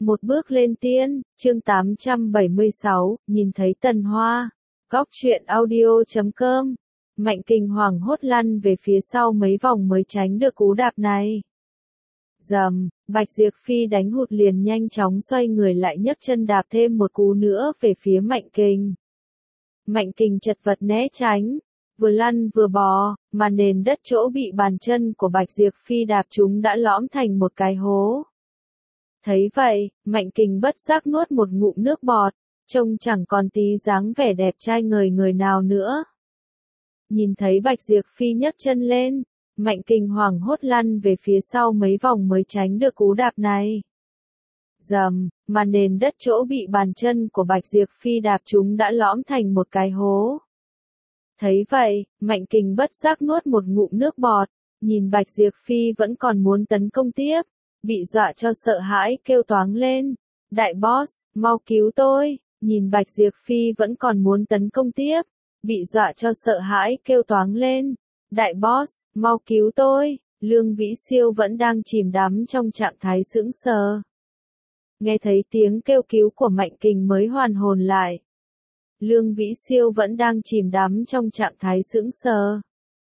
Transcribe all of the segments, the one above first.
Một bước lên tiên, chương 876, nhìn thấy Tần Hoa. Góc truyện audio.com. Mạnh Kình hoảng hốt lăn về phía sau mấy vòng mới tránh được cú đạp này. Rầm, Bạch Diệp Phi đánh hụt liền nhanh chóng xoay người lại nhấc chân đạp thêm một cú nữa về phía Mạnh Kình. Mạnh Kình chật vật né tránh, vừa lăn vừa bò, mà nền đất chỗ bị bàn chân của Bạch Diệp Phi đạp trúng đã lõm thành một cái hố. Thấy vậy, Mạnh Kình bất giác nuốt một ngụm nước bọt, trông chẳng còn tí dáng vẻ đẹp trai ngời ngời nào nữa. Nhìn thấy Bạch Diệp Phi nhấc chân lên, Mạnh Kình hoảng hốt lăn về phía sau mấy vòng mới tránh được cú đạp này. Rầm, mà nền đất chỗ bị bàn chân của Bạch Diệp Phi đạp trúng đã lõm thành một cái hố. Thấy vậy, Mạnh Kình bất giác nuốt một ngụm nước bọt, nhìn Bạch Diệp Phi vẫn còn muốn tấn công tiếp, bị dọa cho sợ hãi kêu toáng lên. Đại boss, mau cứu tôi, nhìn Bạch Diệp Phi vẫn còn muốn tấn công tiếp, bị dọa cho sợ hãi kêu toáng lên. Đại boss, mau cứu tôi, Lương Vĩ Siêu vẫn đang chìm đắm trong trạng thái sững sờ. Nghe thấy tiếng kêu cứu của Mạnh Kình mới hoàn hồn lại. Lương Vĩ Siêu vẫn đang chìm đắm trong trạng thái sững sờ.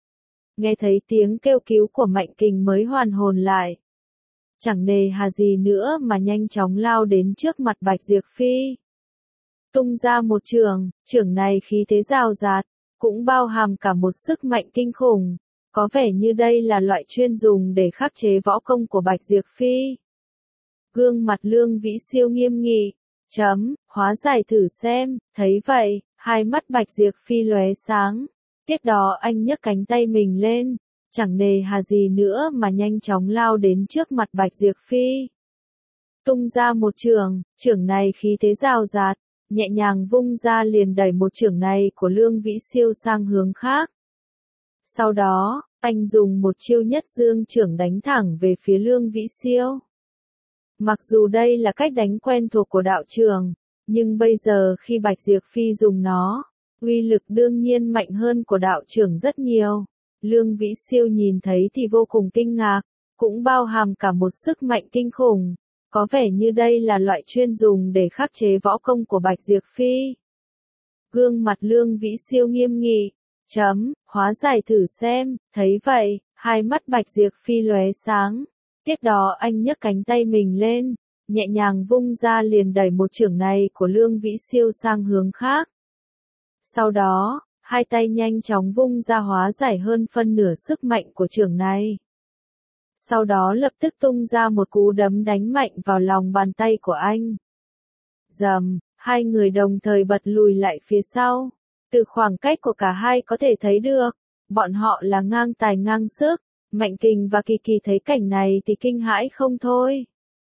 Nghe thấy tiếng kêu cứu của Mạnh Kình mới hoàn hồn lại. Chẳng nề hà gì nữa mà nhanh chóng lao đến trước mặt Bạch Diệp Phi. Tung ra một chưởng này khí thế rào rạt, cũng bao hàm cả một sức mạnh kinh khủng, có vẻ như đây là loại chuyên dùng để khắc chế võ công của Bạch Diệp Phi. Gương mặt Lương Vĩ Siêu nghiêm nghị, hóa giải thử xem, thấy vậy, hai mắt Bạch Diệp Phi lóe sáng, tiếp đó anh nhấc cánh tay mình lên, chẳng nề hà gì nữa mà nhanh chóng lao đến trước mặt Bạch Diệp Phi. Tung ra một chưởng này khí thế rào rạt, nhẹ nhàng vung ra liền đẩy một chưởng này của Lương Vĩ Siêu sang hướng khác. Sau đó, anh dùng một chiêu nhất dương chưởng đánh thẳng về phía Lương Vĩ Siêu. Mặc dù đây là cách đánh quen thuộc của đạo trường, nhưng bây giờ khi Bạch Diệp Phi dùng nó, uy lực đương nhiên mạnh hơn của đạo trường rất nhiều. Lương Vĩ Siêu nhìn thấy thì vô cùng kinh ngạc, cũng bao hàm cả một sức mạnh kinh khủng, có vẻ như đây là loại chuyên dùng để khắc chế võ công của Bạch Diệp Phi. Gương mặt Lương Vĩ Siêu nghiêm nghị, hóa giải thử xem, thấy vậy, hai mắt Bạch Diệp Phi lóe sáng, tiếp đó anh nhấc cánh tay mình lên, nhẹ nhàng vung ra liền đẩy một chưởng này của Lương Vĩ Siêu sang hướng khác. Sau đó, hai tay nhanh chóng vung ra hóa giải hơn phân nửa sức mạnh của chưởng này. Sau đó lập tức tung ra một cú đấm đánh mạnh vào lòng bàn tay của anh. Rầm, hai người đồng thời bật lùi lại phía sau. Từ khoảng cách của cả hai có thể thấy được, bọn họ là ngang tài ngang sức. Mạnh Kình và Kỳ Kỳ thấy cảnh này thì kinh hãi không thôi.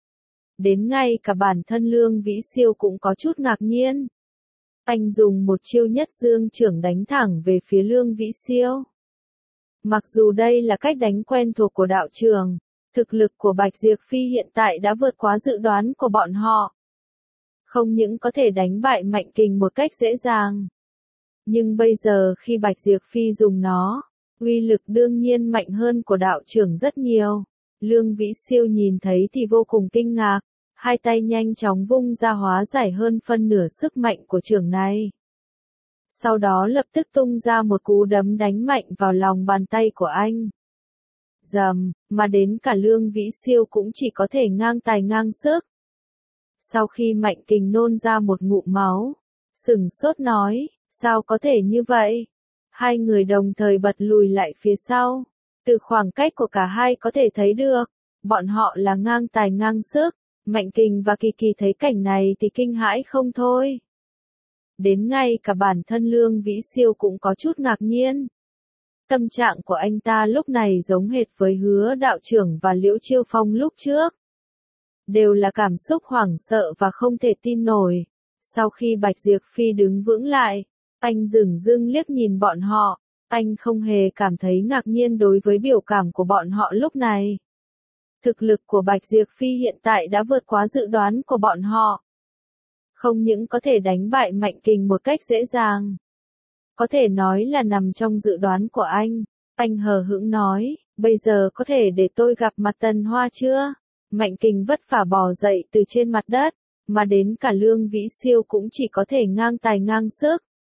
Đến ngay cả bản thân Lương Vĩ Siêu cũng có chút ngạc nhiên. Anh dùng một chiêu nhất dương chưởng đánh thẳng về phía Lương Vĩ Siêu. Mặc dù đây là cách đánh quen thuộc của đạo trường, thực lực của Bạch Diệp Phi hiện tại đã vượt quá dự đoán của bọn họ. Không những có thể đánh bại Mạnh Kình một cách dễ dàng, nhưng bây giờ khi Bạch Diệp Phi dùng nó, uy lực đương nhiên mạnh hơn của đạo trưởng rất nhiều. Lương Vĩ Siêu nhìn thấy thì vô cùng kinh ngạc, hai tay nhanh chóng vung ra hóa giải hơn phân nửa sức mạnh của chưởng này. Sau đó lập tức tung ra một cú đấm đánh mạnh vào lòng bàn tay của anh. Rầm, mà đến cả Lương Vĩ Siêu cũng chỉ có thể ngang tài ngang sức. Sau khi Mạnh Kình nôn ra một ngụm máu, sửng sốt nói, sao có thể như vậy? Hai người đồng thời bật lùi lại phía sau. Từ khoảng cách của cả hai có thể thấy được, bọn họ là ngang tài ngang sức. Mạnh Kình và Kỳ Kỳ thấy cảnh này thì kinh hãi không thôi. Đến ngay cả bản thân Lương Vĩ Siêu cũng có chút ngạc nhiên. Tâm trạng của anh ta lúc này giống hệt với Hứa đạo trưởng và Liễu Chiêu Phong lúc trước. Đều là cảm xúc hoảng sợ và không thể tin nổi. Sau khi Bạch Diệp Phi đứng vững lại, anh dửng dưng liếc nhìn bọn họ, anh không hề cảm thấy ngạc nhiên đối với biểu cảm của bọn họ lúc này. Thực lực của Bạch Diệp Phi hiện tại đã vượt quá dự đoán của bọn họ. Không những có thể đánh bại Mạnh Kình một cách dễ dàng, có thể nói là nằm trong dự đoán của anh. Anh hờ hững nói, bây giờ có thể để tôi gặp mặt Tần Hoa chưa? Mạnh Kình vất vả bò dậy từ trên mặt đất, mà đến cả Lương Vĩ Siêu cũng chỉ có thể ngang tài ngang sức.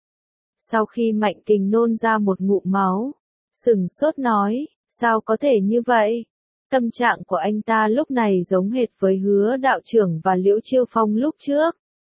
Sau khi Mạnh Kình nôn ra một ngụm máu, sửng sốt nói, sao có thể như vậy? Tâm trạng của anh ta lúc này giống hệt với Hứa đạo trưởng và Liễu Chiêu Phong lúc trước.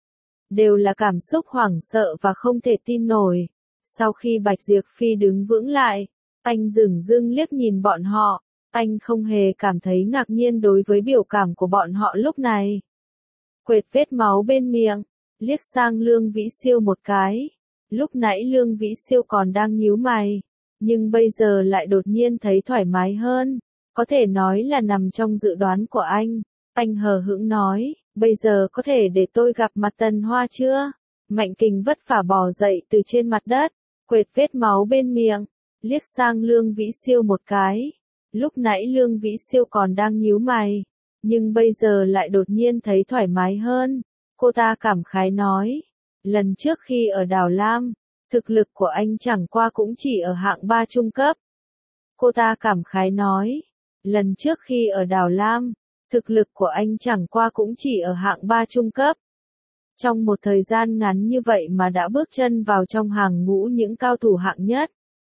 Đều là cảm xúc hoảng sợ và không thể tin nổi. Sau khi Bạch Diệp Phi đứng vững lại, anh dửng dưng liếc nhìn bọn họ, anh không hề cảm thấy ngạc nhiên đối với biểu cảm của bọn họ lúc này. Quệt vết máu bên miệng, liếc sang Lương Vĩ Siêu một cái. Lúc nãy Lương Vĩ Siêu còn đang nhíu mày, nhưng bây giờ lại đột nhiên thấy thoải mái hơn, có thể nói là nằm trong dự đoán của anh. Anh hờ hững nói, bây giờ có thể để tôi gặp mặt Tần Hoa chưa? Mạnh Kình vất vả bò dậy từ trên mặt đất, quệt vết máu bên miệng, liếc sang Lương Vĩ Siêu một cái. Lúc nãy Lương Vĩ Siêu còn đang nhíu mày, nhưng bây giờ lại đột nhiên thấy thoải mái hơn. Cô ta cảm khái nói, lần trước khi ở Đào Lam, thực lực của anh chẳng qua cũng chỉ ở hạng 3 trung cấp. Cô ta cảm khái nói, lần trước khi ở Đào Lam, thực lực của anh chẳng qua cũng chỉ ở hạng 3 trung cấp. Trong một thời gian ngắn như vậy mà đã bước chân vào trong hàng ngũ những cao thủ hạng nhất.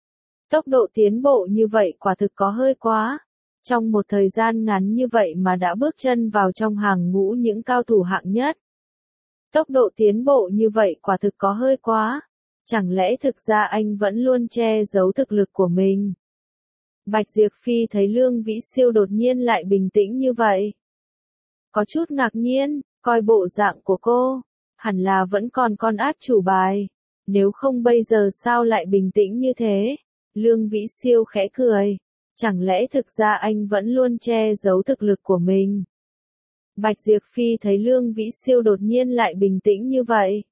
Tốc độ tiến bộ như vậy quả thực có hơi quá. Trong một thời gian ngắn như vậy mà đã bước chân vào trong hàng ngũ những cao thủ hạng nhất. Tốc độ tiến bộ như vậy quả thực có hơi quá. Chẳng lẽ thực ra anh vẫn luôn che giấu thực lực của mình? Bạch Diệp Phi thấy Lương Vĩ Siêu đột nhiên lại bình tĩnh như vậy. Có chút ngạc nhiên, coi bộ dạng của cô, hẳn là vẫn còn con át chủ bài. Nếu không bây giờ sao lại bình tĩnh như thế? Lương Vĩ Siêu khẽ cười. Chẳng lẽ thực ra anh vẫn luôn che giấu thực lực của mình? Bạch Diệp Phi thấy Lương Vĩ Siêu đột nhiên lại bình tĩnh như vậy.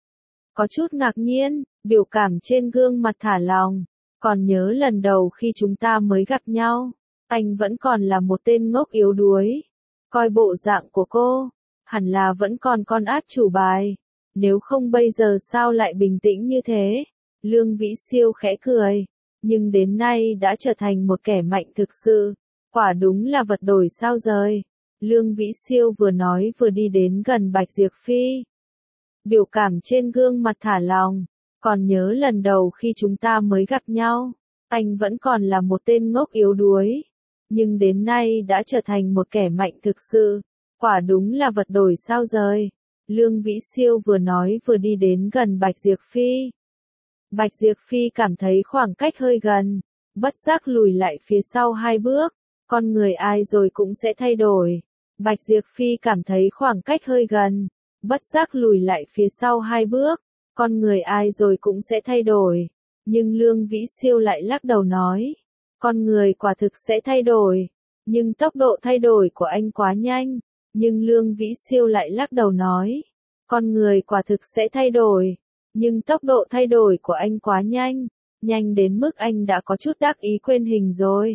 Có chút ngạc nhiên, biểu cảm trên gương mặt thả lỏng. Còn nhớ lần đầu khi chúng ta mới gặp nhau, anh vẫn còn là một tên ngốc yếu đuối. Coi bộ dạng của cô, hẳn là vẫn còn con át chủ bài. Nếu không bây giờ sao lại bình tĩnh như thế? Lương Vĩ Siêu khẽ cười. Nhưng đến nay đã trở thành một kẻ mạnh thực sự. Quả đúng là vật đổi sao rời. Lương Vĩ Siêu vừa nói vừa đi đến gần Bạch Diệp Phi. Biểu cảm trên gương mặt thả lỏng. Còn nhớ lần đầu khi chúng ta mới gặp nhau, anh vẫn còn là một tên ngốc yếu đuối. Nhưng đến nay đã trở thành một kẻ mạnh thực sự. Quả đúng là vật đổi sao rời. Lương Vĩ Siêu vừa nói vừa đi đến gần Bạch Diệp Phi. Bạch Diệp Phi cảm thấy khoảng cách hơi gần, bất giác lùi lại phía sau 2 bước. Con người ai rồi cũng sẽ thay đổi. Bạch Diệp Phi cảm thấy khoảng cách hơi gần, bất giác lùi lại phía sau 2 bước. Con người ai rồi cũng sẽ thay đổi. Nhưng Lương Vĩ Siêu lại lắc đầu nói, con người quả thực sẽ thay đổi, nhưng tốc độ thay đổi của anh quá nhanh. Nhưng Lương Vĩ Siêu lại lắc đầu nói, con người quả thực sẽ thay đổi, nhưng tốc độ thay đổi của anh quá nhanh, nhanh đến mức anh đã có chút đắc ý quên hình rồi.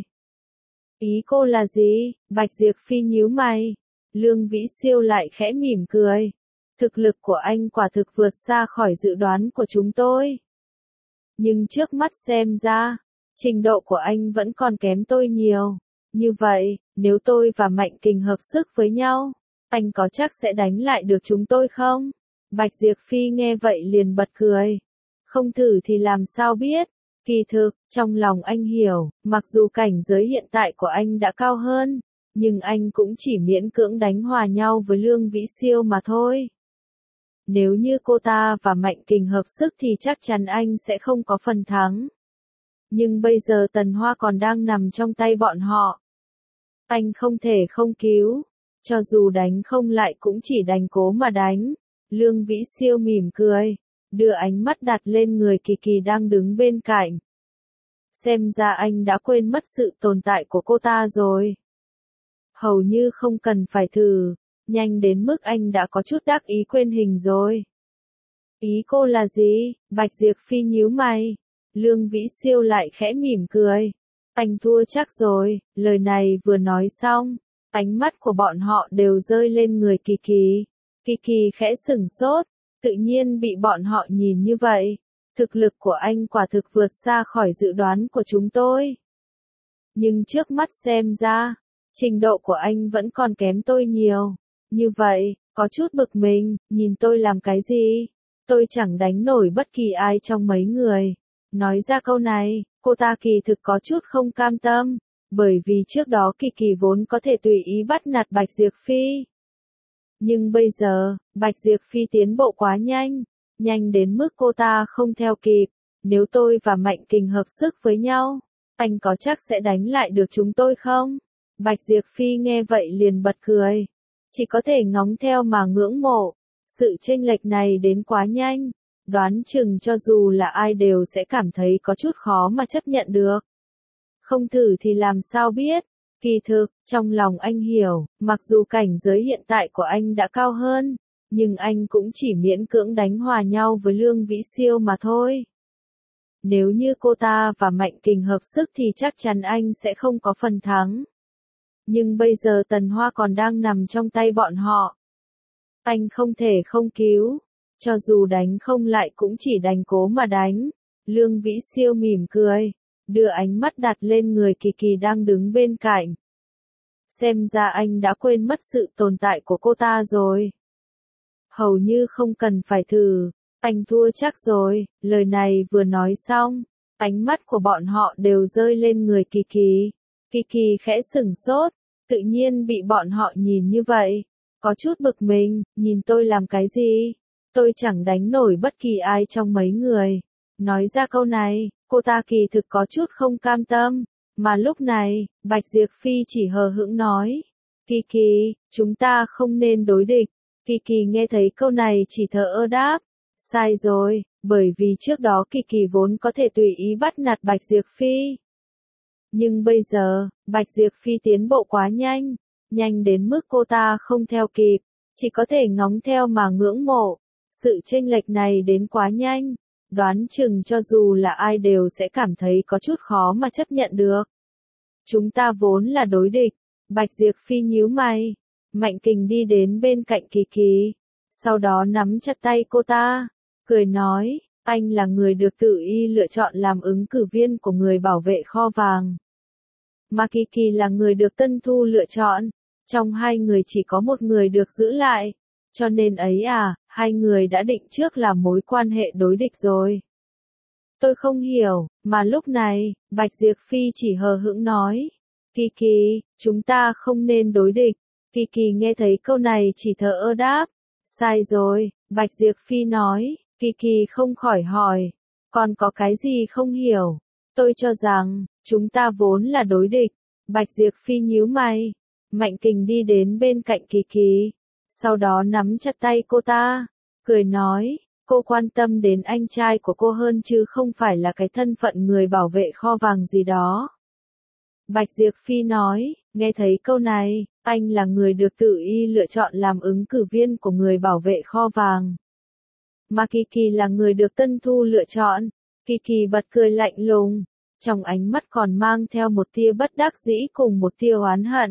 Ý cô là gì? Bạch Diệp Phi nhíu mày. Lương Vĩ Siêu lại khẽ mỉm cười. Thực lực của anh quả thực vượt xa khỏi dự đoán của chúng tôi. Nhưng trước mắt xem ra, trình độ của anh vẫn còn kém tôi nhiều. Như vậy, nếu tôi và Mạnh Kình hợp sức với nhau, anh có chắc sẽ đánh lại được chúng tôi không? Bạch Diệp Phi nghe vậy liền bật cười. Không thử thì làm sao biết? Kỳ thực, trong lòng anh hiểu, mặc dù cảnh giới hiện tại của anh đã cao hơn, nhưng anh cũng chỉ miễn cưỡng đánh hòa nhau với Lương Vĩ Siêu mà thôi. Nếu như cô ta và Mạnh Kình hợp sức thì chắc chắn anh sẽ không có phần thắng. Nhưng bây giờ Tần Hoa còn đang nằm trong tay bọn họ. Anh không thể không cứu. Cho dù đánh không lại cũng chỉ đành cố mà đánh. Lương Vĩ Siêu mỉm cười, đưa ánh mắt đặt lên người Kỳ Kỳ đang đứng bên cạnh. Xem ra anh đã quên mất sự tồn tại của cô ta rồi. Hầu như không cần phải thử, nhanh đến mức anh đã có chút đắc ý quên hình rồi. Ý cô là gì? Bạch Diệp Phi nhíu mày. Lương Vĩ Siêu lại khẽ mỉm cười. Anh thua chắc rồi. Lời này vừa nói xong, ánh mắt của bọn họ đều rơi lên người Kỳ Kỳ. Kỳ Kỳ khẽ sửng sốt, tự nhiên bị bọn họ nhìn như vậy. Thực lực của anh quả thực vượt xa khỏi dự đoán của chúng tôi. Nhưng trước mắt xem ra, Trình độ của anh vẫn còn kém tôi nhiều. Như vậy, có chút bực mình, nhìn tôi làm cái gì? Tôi chẳng đánh nổi bất kỳ ai trong mấy người. Nói ra câu này, cô ta kỳ thực có chút không cam tâm, bởi vì trước đó Kỳ Kỳ vốn có thể tùy ý bắt nạt Bạch Diệp Phi. Nhưng bây giờ, Bạch Diệp Phi tiến bộ quá nhanh, nhanh đến mức cô ta không theo kịp. Nếu tôi và Mạnh Kình hợp sức với nhau, anh có chắc sẽ đánh lại được chúng tôi không? Bạch Diệp Phi nghe vậy liền bật cười. Chỉ có thể ngóng theo mà ngưỡng mộ. Sự chênh lệch này đến quá nhanh. Đoán chừng cho dù là ai đều sẽ cảm thấy có chút khó mà chấp nhận được. Không thử thì làm sao biết. Kỳ thực, trong lòng anh hiểu, mặc dù cảnh giới hiện tại của anh đã cao hơn, nhưng anh cũng chỉ miễn cưỡng đánh hòa nhau với Lương Vĩ Siêu mà thôi. Nếu như cô ta và Mạnh Kình hợp sức thì chắc chắn anh sẽ không có phần thắng. Nhưng bây giờ Tần Hoa còn đang nằm trong tay bọn họ. Anh không thể không cứu. Cho dù đánh không lại cũng chỉ đành cố mà đánh. Lương Vĩ Siêu mỉm cười, đưa ánh mắt đặt lên người Kỳ Kỳ đang đứng bên cạnh. Xem ra anh đã quên mất sự tồn tại của cô ta rồi. Hầu như không cần phải thử, anh thua chắc rồi. Lời này vừa nói xong, ánh mắt của bọn họ đều rơi lên người Kỳ Kỳ. Kỳ Kỳ khẽ sửng sốt, tự nhiên bị bọn họ nhìn như vậy. Có chút bực mình, nhìn tôi làm cái gì? Tôi chẳng đánh nổi bất kỳ ai trong mấy người. Nói ra câu này, cô ta kỳ thực có chút không cam tâm. Mà lúc này, Bạch Diệp Phi chỉ hờ hững nói. Kỳ Kỳ, chúng ta không nên đối địch. Kỳ Kỳ nghe thấy câu này chỉ thờ ơ đáp. Sai rồi, bởi vì trước đó Kỳ Kỳ vốn có thể tùy ý bắt nạt Bạch Diệp Phi. Nhưng bây giờ, Bạch Diệp Phi tiến bộ quá nhanh, nhanh đến mức cô ta không theo kịp, chỉ có thể ngóng theo mà ngưỡng mộ. Sự chênh lệch này đến quá nhanh, đoán chừng cho dù là ai đều sẽ cảm thấy có chút khó mà chấp nhận được. Chúng ta vốn là đối địch. Bạch Diệp Phi nhíu mày. Mạnh Kình đi đến bên cạnh Kỳ Kỳ, sau đó nắm chặt tay cô ta, cười nói, anh là người được tự y lựa chọn làm ứng cử viên của người bảo vệ kho vàng. Mà Kỳ Kỳ là người được Tân Thu lựa chọn, trong hai người chỉ có một người được giữ lại, cho nên ấy à, hai người đã định trước là mối quan hệ đối địch rồi. Tôi không hiểu, mà lúc này, Bạch Diệp Phi chỉ hờ hững nói, Kỳ Kỳ, chúng ta không nên đối địch. Kỳ Kỳ nghe thấy câu này chỉ thờ ơ đáp, sai rồi, Bạch Diệp Phi nói. Kỳ Kỳ không khỏi hỏi, còn có cái gì không hiểu? Tôi cho rằng, chúng ta vốn là đối địch. Bạch Diệp Phi nhíu mày. Mạnh Kình đi đến bên cạnh Kỳ Kỳ, sau đó nắm chặt tay cô ta, cười nói, cô quan tâm đến anh trai của cô hơn chứ không phải là cái thân phận người bảo vệ kho vàng gì đó. Bạch Diệp Phi nói, nghe thấy câu này, anh là người được tự y lựa chọn làm ứng cử viên của người bảo vệ kho vàng. Mà Kỳ Kỳ là người được Tân Thu lựa chọn. Kỳ Kỳ bật cười lạnh lùng, trong ánh mắt còn mang theo một tia bất đắc dĩ cùng một tia oán hận.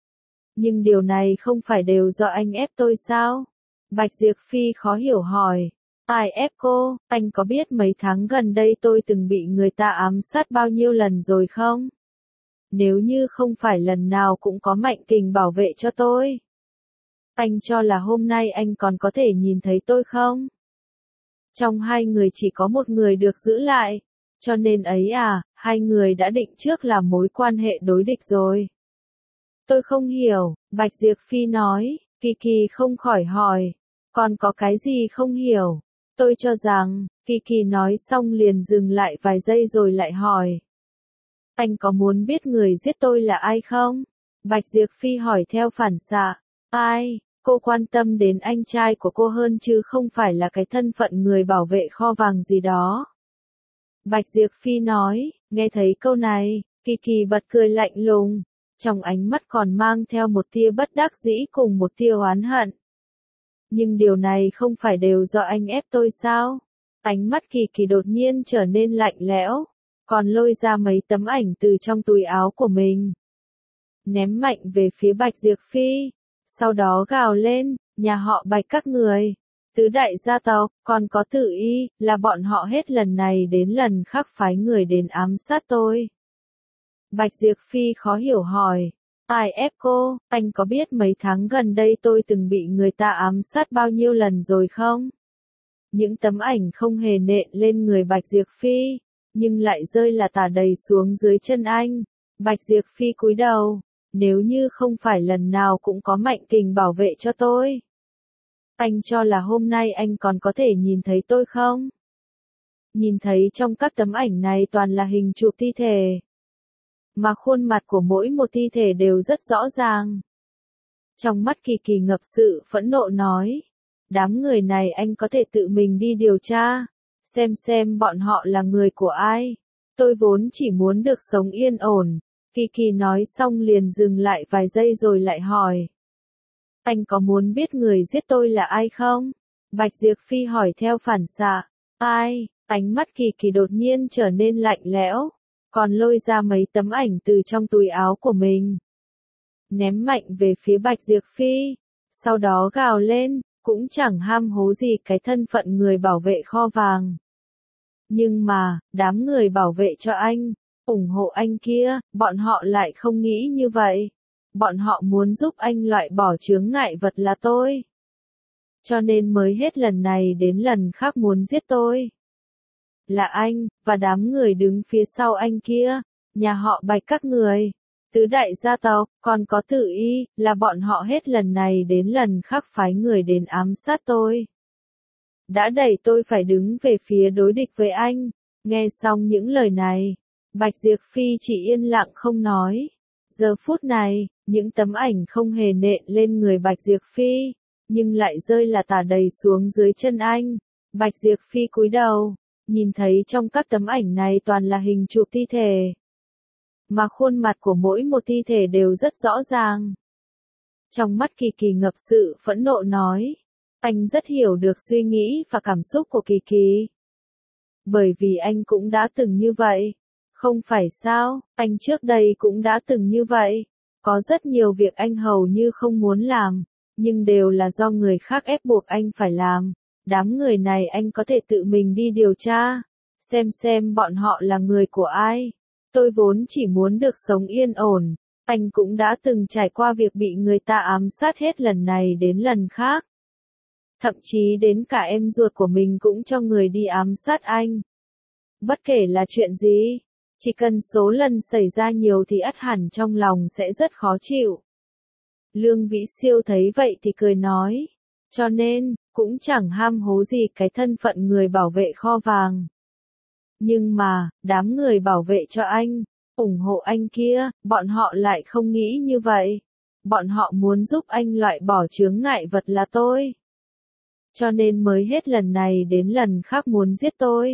Nhưng điều này không phải đều do anh ép tôi sao? Bạch Diệp Phi khó hiểu hỏi. Ai ép cô? Anh có biết mấy tháng gần đây tôi từng bị người ta ám sát bao nhiêu lần rồi không? Nếu như không phải lần nào cũng có Mạnh Kình bảo vệ cho tôi, anh cho là hôm nay anh còn có thể nhìn thấy tôi không? Trong hai người chỉ có một người được giữ lại, cho nên ấy à, hai người đã định trước là mối quan hệ đối địch rồi. Tôi không hiểu, Bạch Diệp Phi nói. Kỳ Kỳ không khỏi hỏi, còn có cái gì không hiểu? Tôi cho rằng, Kỳ Kỳ nói xong liền dừng lại vài giây rồi lại hỏi. Anh có muốn biết người giết tôi là ai không? Bạch Diệp Phi hỏi theo phản xạ. Ai? Cô quan tâm đến anh trai của cô hơn chứ không phải là cái thân phận người bảo vệ kho vàng gì đó. Bạch Diệp Phi nói, nghe thấy câu này, Kỳ Kỳ bật cười lạnh lùng, trong ánh mắt còn mang theo một tia bất đắc dĩ cùng một tia oán hận. Nhưng điều này không phải đều do anh ép tôi sao? Ánh mắt Kỳ Kỳ đột nhiên trở nên lạnh lẽo, còn lôi ra mấy tấm ảnh từ trong túi áo của mình, ném mạnh về phía Bạch Diệp Phi. Sau đó gào lên, nhà họ Bạch các người, tứ đại gia tộc, còn có tự y, là bọn họ hết lần này đến lần khác phái người đến ám sát tôi. Bạch Diệp Phi khó hiểu hỏi, Ai ép cô, anh có biết mấy tháng gần đây tôi từng bị người ta ám sát bao nhiêu lần rồi không? Những tấm ảnh không hề nện lên người Bạch Diệp Phi, nhưng lại rơi là tả đầy xuống dưới chân anh. Bạch Diệp Phi cúi đầu, nếu như không phải lần nào cũng có Mạnh Kình bảo vệ cho tôi. Anh cho là hôm nay anh còn có thể nhìn thấy tôi không? Nhìn thấy trong các tấm ảnh này toàn là hình chụp thi thể. Mà khuôn mặt của mỗi một thi thể đều rất rõ ràng. Trong mắt Kỳ Kỳ ngập sự phẫn nộ nói. Đám người này anh có thể tự mình đi điều tra. Xem bọn họ là người của ai. Tôi vốn chỉ muốn được sống yên ổn. Kỳ Kỳ nói xong liền dừng lại vài giây rồi lại hỏi. Anh có muốn biết người giết tôi là ai không? Bạch Diệp Phi hỏi theo phản xạ. Ai? Ánh mắt Kỳ Kỳ đột nhiên trở nên lạnh lẽo. Còn lôi ra mấy tấm ảnh từ trong túi áo của mình. Ném mạnh về phía Bạch Diệp Phi. Sau đó gào lên, cũng chẳng ham hố gì cái thân phận người bảo vệ kho vàng. Nhưng mà, đám người bảo vệ cho anh, ủng hộ anh kia, bọn họ lại không nghĩ như vậy. Bọn họ muốn giúp anh loại bỏ chướng ngại vật là tôi. Cho nên mới hết lần này đến lần khác muốn giết tôi. Là anh, và đám người đứng phía sau anh kia, nhà họ Bạch các người, tứ đại gia tộc, còn có Tử Y, là bọn họ hết lần này đến lần khác phái người đến ám sát tôi. Đã đẩy tôi phải đứng về phía đối địch với anh. Nghe xong những lời này, Bạch Diệp Phi chỉ yên lặng không nói. Giờ phút này, những tấm ảnh không hề nện lên người Bạch Diệp Phi, nhưng lại rơi là tả đầy xuống dưới chân anh. Bạch Diệp Phi cúi đầu, nhìn thấy trong các tấm ảnh này toàn là hình chụp thi thể. Mà khuôn mặt của mỗi một thi thể đều rất rõ ràng. Trong mắt Kỳ Kỳ ngập sự phẫn nộ nói. Anh rất hiểu được suy nghĩ và cảm xúc của Kỳ Kỳ. Bởi vì anh cũng đã từng như vậy. Không phải sao, anh trước đây cũng đã từng như vậy. Có rất nhiều việc anh hầu như không muốn làm, nhưng đều là do người khác ép buộc anh phải làm. Đám người này anh có thể tự mình đi điều tra, xem bọn họ là người của ai. Tôi vốn chỉ muốn được sống yên ổn, anh cũng đã từng trải qua việc bị người ta ám sát hết lần này đến lần khác. Thậm chí đến cả em ruột của mình cũng cho người đi ám sát anh. Bất kể là chuyện gì, chỉ cần số lần xảy ra nhiều thì ắt hẳn trong lòng sẽ rất khó chịu. Lương Vĩ Siêu thấy vậy thì cười nói, cho nên, cũng chẳng ham hố gì cái thân phận người bảo vệ kho vàng. Nhưng mà, đám người bảo vệ cho anh, ủng hộ anh kia, bọn họ lại không nghĩ như vậy. Bọn họ muốn giúp anh loại bỏ chướng ngại vật là tôi. Cho nên mới hết lần này đến lần khác muốn giết tôi.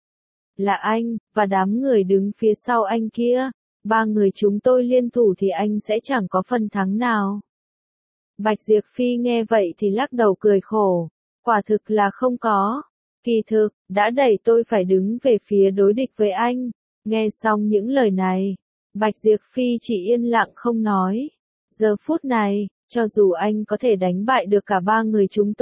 Là anh, và đám người đứng phía sau anh kia. Ba người chúng tôi liên thủ thì anh sẽ chẳng có phần thắng nào. Bạch Diệp Phi nghe vậy thì lắc đầu cười khổ. Quả thực là không có. Kỳ thực, đã đẩy tôi phải đứng về phía đối địch với anh. Nghe xong những lời này, Bạch Diệp Phi chỉ yên lặng không nói. Giờ phút này, cho dù anh có thể đánh bại được cả ba người chúng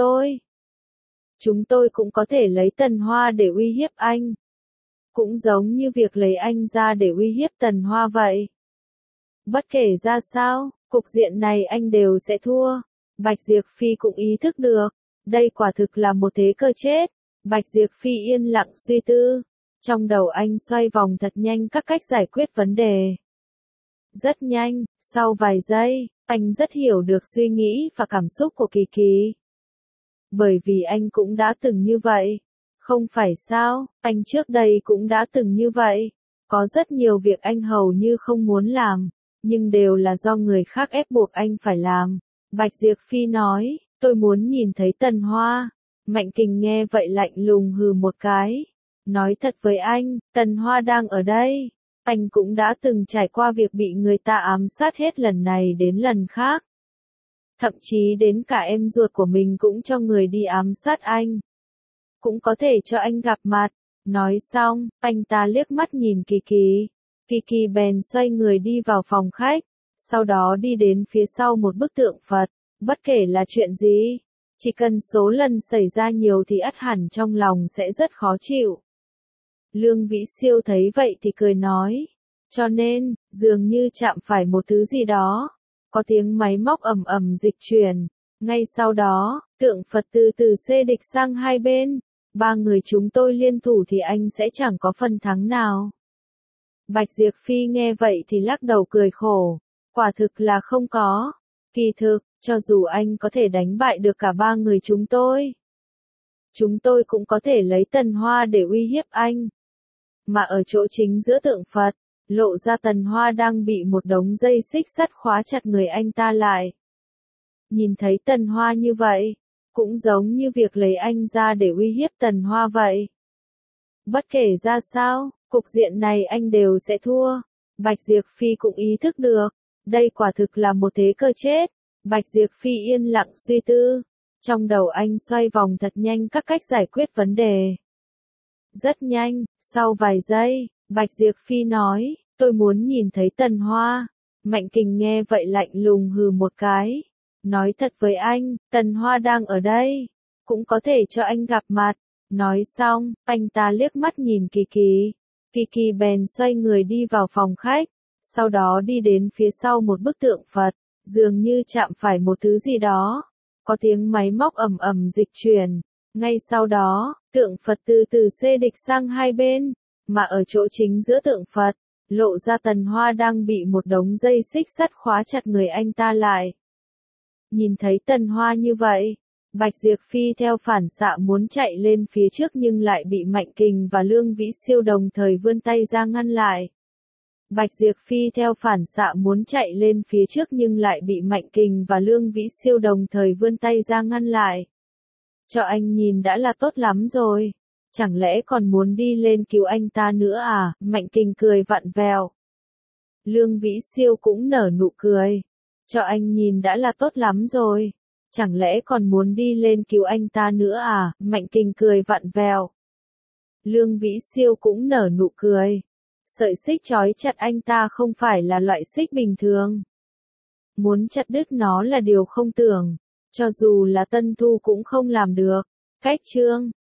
tôi cũng có thể lấy Tần Hoa để uy hiếp anh. Cũng giống như việc lấy anh ra để uy hiếp Tần Hoa vậy. Bất kể ra sao, cục diện này anh đều sẽ thua. Bạch Diệp Phi cũng ý thức được, đây quả thực là một thế cơ chết. Bạch Diệp Phi yên lặng suy tư. Trong đầu anh xoay vòng thật nhanh các cách giải quyết vấn đề. Rất nhanh, sau vài giây, anh rất hiểu được suy nghĩ và cảm xúc của Kỳ Kỳ. Bởi vì anh cũng đã từng như vậy. Không phải sao, anh trước đây cũng đã từng như vậy. Có rất nhiều việc anh hầu như không muốn làm, nhưng đều là do người khác ép buộc anh phải làm. Bạch Diệp Phi nói, tôi muốn nhìn thấy Tần Hoa. Mạnh Kình nghe vậy lạnh lùng hừ một cái. Nói thật với anh, Tần Hoa đang ở đây. Anh cũng đã từng trải qua việc bị người ta ám sát hết lần này đến lần khác. Thậm chí đến cả em ruột của mình cũng cho người đi ám sát anh. Cũng có thể cho anh gặp mặt. Nói xong, anh ta liếc mắt nhìn Kỳ Kỳ. Kỳ Kỳ bèn xoay người đi vào phòng khách. Sau đó đi đến phía sau một bức tượng Phật. Bất kể là chuyện gì, chỉ cần số lần xảy ra nhiều thì ắt hẳn trong lòng sẽ rất khó chịu. Lương Vĩ Siêu thấy vậy thì cười nói. Cho nên, dường như chạm phải một thứ gì đó. có tiếng máy móc ầm ầm dịch chuyển. Ngay sau đó, tượng Phật từ từ xê địch sang hai bên. Ba người chúng tôi liên thủ thì anh sẽ chẳng có phần thắng nào. Bạch Diệp Phi nghe vậy thì lắc đầu cười khổ. Quả thực là không có. Kỳ thực, cho dù anh có thể đánh bại được cả ba người chúng tôi cũng có thể lấy Tần Hoa để uy hiếp anh. Mà ở chỗ chính giữa tượng Phật, lộ ra Tần Hoa đang bị một đống dây xích sắt khóa chặt người anh ta lại. Nhìn thấy Tần Hoa như vậy, cũng giống như việc lấy anh ra để uy hiếp Tần Hoa vậy. Bất kể ra sao, cục diện này anh đều sẽ thua. Bạch Diệp Phi cũng ý thức được, đây quả thực là một thế cơ chết. Bạch Diệp Phi yên lặng suy tư. Trong đầu anh xoay vòng thật nhanh các cách giải quyết vấn đề. Rất nhanh, sau vài giây, Bạch Diệp Phi nói, tôi muốn nhìn thấy Tần Hoa. Mạnh Kình nghe vậy lạnh lùng hừ một cái. Nói thật với anh, Tần Hoa đang ở đây. Cũng có thể cho anh gặp mặt. Nói xong, anh ta liếc mắt nhìn Kỳ Kỳ. Kỳ Kỳ bèn xoay người đi vào phòng khách. Sau đó đi đến phía sau một bức tượng Phật. Dường như chạm phải một thứ gì đó. Có tiếng máy móc ầm ầm dịch chuyển. Ngay sau đó, tượng Phật từ từ xê địch sang hai bên. Mà ở chỗ chính giữa tượng Phật, lộ ra Tần Hoa đang bị một đống dây xích sắt khóa chặt người anh ta lại. Nhìn thấy Tần Hoa như vậy, Bạch Diệp Phi theo phản xạ muốn chạy lên phía trước nhưng lại bị Mạnh Kình và Lương Vĩ Siêu đồng thời vươn tay ra ngăn lại. Bạch Diệp Phi theo phản xạ muốn chạy lên phía trước nhưng lại bị Mạnh Kình và Lương Vĩ Siêu đồng thời vươn tay ra ngăn lại. Cho anh nhìn đã là tốt lắm rồi. Chẳng lẽ còn muốn đi lên cứu anh ta nữa à? Mạnh Kình cười vặn vẹo. Lương Vĩ Siêu cũng nở nụ cười. Cho anh nhìn đã là tốt lắm rồi. Chẳng lẽ còn muốn đi lên cứu anh ta nữa à? Mạnh Kình cười vặn vẹo. Lương Vĩ Siêu cũng nở nụ cười. Sợi xích trói chặt anh ta không phải là loại xích bình thường. Muốn chặt đứt nó là điều không tưởng. Cho dù là Tân Thu cũng không làm được. Cách chương